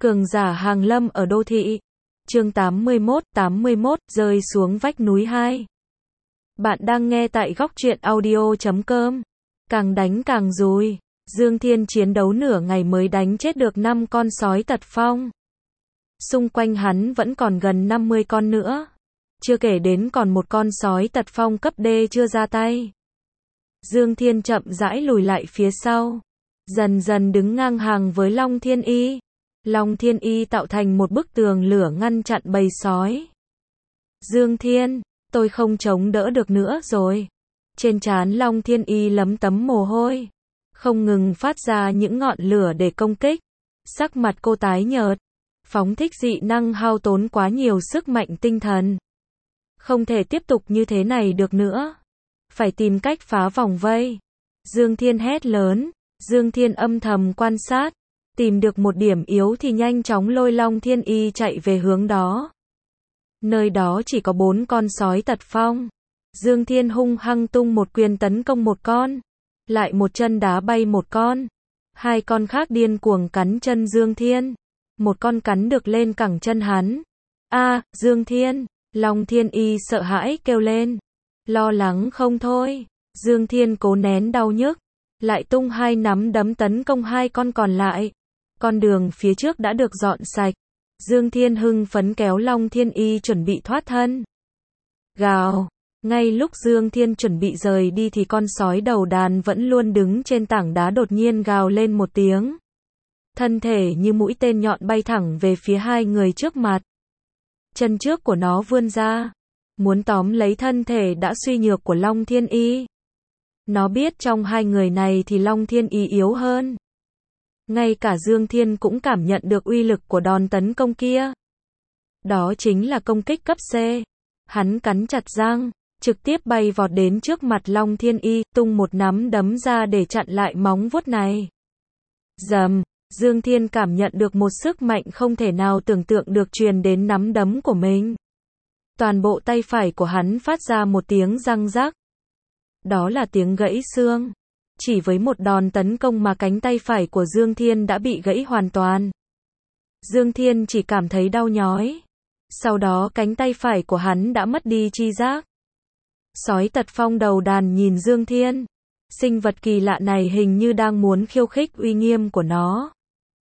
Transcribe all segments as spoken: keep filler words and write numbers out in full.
Cường giả hàng lâm ở đô thị. Chương tám mươi mốt, tám mươi mốt, rơi xuống vách núi hai. Bạn đang nghe tại góc truyện audio chấm com. Càng đánh càng dùi. Dương Thiên chiến đấu nửa ngày mới đánh chết được năm con sói tật phong. Xung quanh hắn vẫn còn gần năm mươi con nữa. Chưa kể đến còn một con sói tật phong cấp D chưa ra tay. Dương Thiên chậm rãi lùi lại phía sau. Dần dần đứng ngang hàng với Long Thiên Y. Long Thiên Y tạo thành một bức tường lửa ngăn chặn bầy sói. Dương Thiên, tôi không chống đỡ được nữa rồi. Trên trán Long Thiên Y lấm tấm mồ hôi. Không ngừng phát ra những ngọn lửa để công kích. Sắc mặt cô tái nhợt. Phóng thích dị năng hao tốn quá nhiều sức mạnh tinh thần. Không thể tiếp tục như thế này được nữa. Phải tìm cách phá vòng vây. Dương Thiên hét lớn. Dương Thiên âm thầm quan sát. Tìm được một điểm yếu thì nhanh chóng lôi Long Thiên Y chạy về hướng đó. Nơi đó chỉ có bốn con sói tật phong. Dương Thiên hung hăng tung một quyền tấn công một con. Lại một chân đá bay một con. Hai con khác điên cuồng cắn chân Dương Thiên. Một con cắn được lên cẳng chân hắn. A, Dương Thiên. Long Thiên Y sợ hãi kêu lên. Lo lắng không thôi. Dương Thiên cố nén đau nhức. Lại tung hai nắm đấm tấn công hai con còn lại. Con đường phía trước đã được dọn sạch. Dương Thiên hưng phấn kéo Long Thiên Y chuẩn bị thoát thân. Gào. Ngay lúc Dương Thiên chuẩn bị rời đi thì con sói đầu đàn vẫn luôn đứng trên tảng đá đột nhiên gào lên một tiếng. Thân thể như mũi tên nhọn bay thẳng về phía hai người trước mặt. Chân trước của nó vươn ra. Muốn tóm lấy thân thể đã suy nhược của Long Thiên Y. Nó biết trong hai người này thì Long Thiên Y yếu hơn. Ngay cả Dương Thiên cũng cảm nhận được uy lực của đòn tấn công kia. Đó chính là công kích cấp C. Hắn cắn chặt răng, trực tiếp bay vọt đến trước mặt Long Thiên Y, tung một nắm đấm ra để chặn lại móng vuốt này. Rầm, Dương Thiên cảm nhận được một sức mạnh không thể nào tưởng tượng được truyền đến nắm đấm của mình. Toàn bộ tay phải của hắn phát ra một tiếng răng rắc. Đó là tiếng gãy xương. Chỉ với một đòn tấn công mà cánh tay phải của Dương Thiên đã bị gãy hoàn toàn. Dương Thiên chỉ cảm thấy đau nhói. Sau đó cánh tay phải của hắn đã mất đi chi giác. Sói tật phong đầu đàn nhìn Dương Thiên. Sinh vật kỳ lạ này hình như đang muốn khiêu khích uy nghiêm của nó.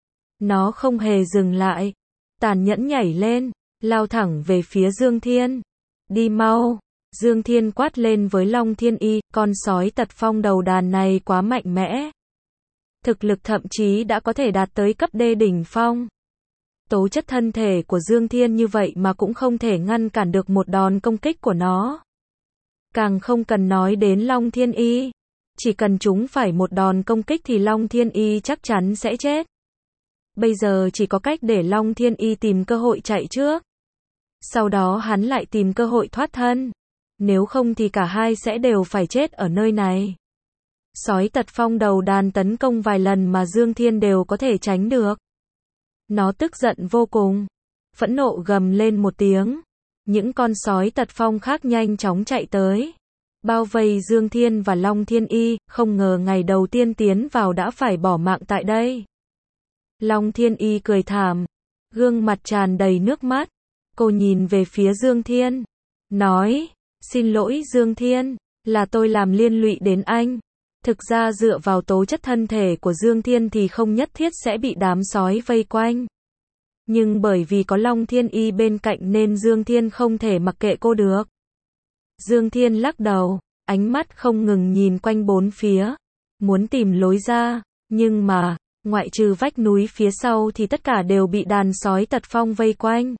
Nó không hề dừng lại. Tàn nhẫn nhảy lên, lao thẳng về phía Dương Thiên. Đi mau. Dương Thiên quát lên với Long Thiên Y, con sói tật phong đầu đàn này quá mạnh mẽ. Thực lực thậm chí đã có thể đạt tới cấp D đỉnh phong. Tố chất thân thể của Dương Thiên như vậy mà cũng không thể ngăn cản được một đòn công kích của nó. Càng không cần nói đến Long Thiên Y. Chỉ cần chúng phải một đòn công kích thì Long Thiên Y chắc chắn sẽ chết. Bây giờ chỉ có cách để Long Thiên Y tìm cơ hội chạy trước. Sau đó hắn lại tìm cơ hội thoát thân. Nếu không thì cả hai sẽ đều phải chết ở nơi này. Sói tật phong đầu đàn tấn công vài lần mà Dương Thiên đều có thể tránh được. Nó tức giận vô cùng. Phẫn nộ gầm lên một tiếng. Những con sói tật phong khác nhanh chóng chạy tới. Bao vây Dương Thiên và Long Thiên Y, không ngờ ngày đầu tiên tiến vào đã phải bỏ mạng tại đây. Long Thiên Y cười thảm. Gương mặt tràn đầy nước mắt. Cô nhìn về phía Dương Thiên. Nói. Xin lỗi Dương Thiên, là tôi làm liên lụy đến anh. Thực ra dựa vào tố chất thân thể của Dương Thiên thì không nhất thiết sẽ bị đám sói vây quanh. Nhưng bởi vì có Long Thiên Y bên cạnh nên Dương Thiên không thể mặc kệ cô được. Dương Thiên lắc đầu, ánh mắt không ngừng nhìn quanh bốn phía. Muốn tìm lối ra, nhưng mà, ngoại trừ vách núi phía sau thì tất cả đều bị đàn sói tật phong vây quanh.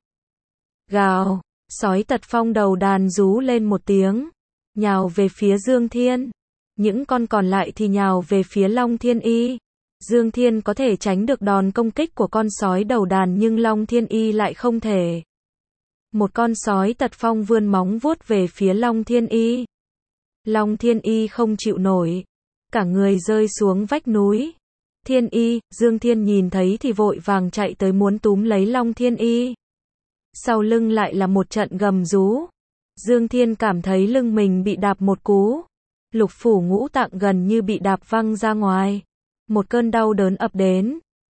Gào. Sói tật phong đầu đàn rú lên một tiếng, nhào về phía Dương Thiên. Những con còn lại thì nhào về phía Long Thiên Y. Dương Thiên có thể tránh được đòn công kích của con sói đầu đàn nhưng Long Thiên Y lại không thể. Một con sói tật phong vươn móng vuốt về phía Long Thiên Y. Long Thiên Y không chịu nổi. Cả người rơi xuống vách núi. Thiên Y, Dương Thiên nhìn thấy thì vội vàng chạy tới muốn túm lấy Long Thiên Y. Sau lưng lại là một trận gầm rú. Dương Thiên cảm thấy lưng mình bị đạp một cú. Lục phủ ngũ tạng gần như bị đạp văng ra ngoài. Một cơn đau đớn ập đến.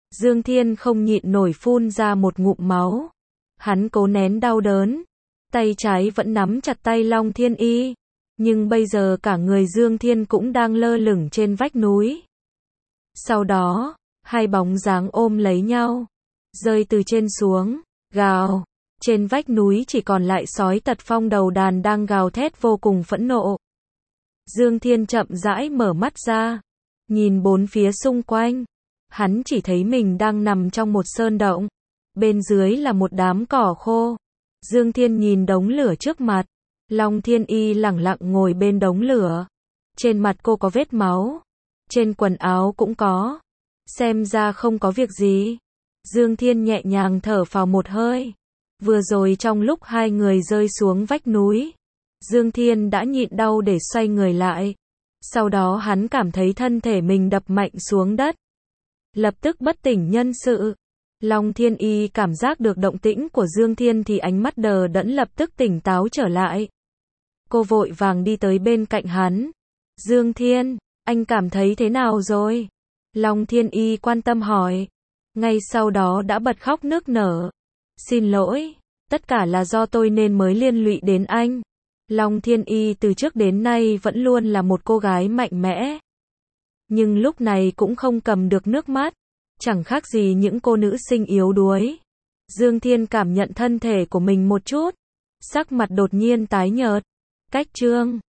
Dương Thiên không nhịn nổi phun ra một ngụm máu. Hắn cố nén đau đớn, tay trái vẫn nắm chặt tay Long Thiên Y, nhưng bây giờ cả người Dương Thiên cũng đang lơ lửng trên vách núi. Sau đó, hai bóng dáng ôm lấy nhau, rơi từ trên xuống, gào. Trên vách núi chỉ còn lại sói Tật Phong đầu đàn đang gào thét vô cùng phẫn nộ. Dương Thiên chậm rãi mở mắt ra, nhìn bốn phía xung quanh. Hắn chỉ thấy mình đang nằm trong một sơn động, bên dưới là một đám cỏ khô. Dương Thiên nhìn đống lửa trước mặt, Long Thiên Y lẳng lặng ngồi bên đống lửa. Trên mặt cô có vết máu, trên quần áo cũng có, xem ra không có việc gì. Dương Thiên nhẹ nhàng thở phào một hơi. Vừa rồi trong lúc hai người rơi xuống vách núi, Dương Thiên đã nhịn đau để xoay người lại. Sau đó hắn cảm thấy thân thể mình đập mạnh xuống đất, lập tức bất tỉnh nhân sự. Long Thiên Y cảm giác được động tĩnh của Dương Thiên thì ánh mắt đờ đẫn lập tức tỉnh táo trở lại. Cô vội vàng đi tới bên cạnh hắn. Dương Thiên, anh cảm thấy thế nào rồi? Long Thiên Y quan tâm hỏi. Ngay sau đó đã bật khóc nức nở. Xin lỗi, tất cả là do tôi nên mới liên lụy đến anh. Long Thiên Y từ trước đến nay vẫn luôn là một cô gái mạnh mẽ, nhưng lúc này cũng không cầm được nước mắt, chẳng khác gì những cô nữ sinh yếu đuối. Dương Thiên cảm nhận thân thể của mình một chút, sắc mặt đột nhiên tái nhợt. Cách chương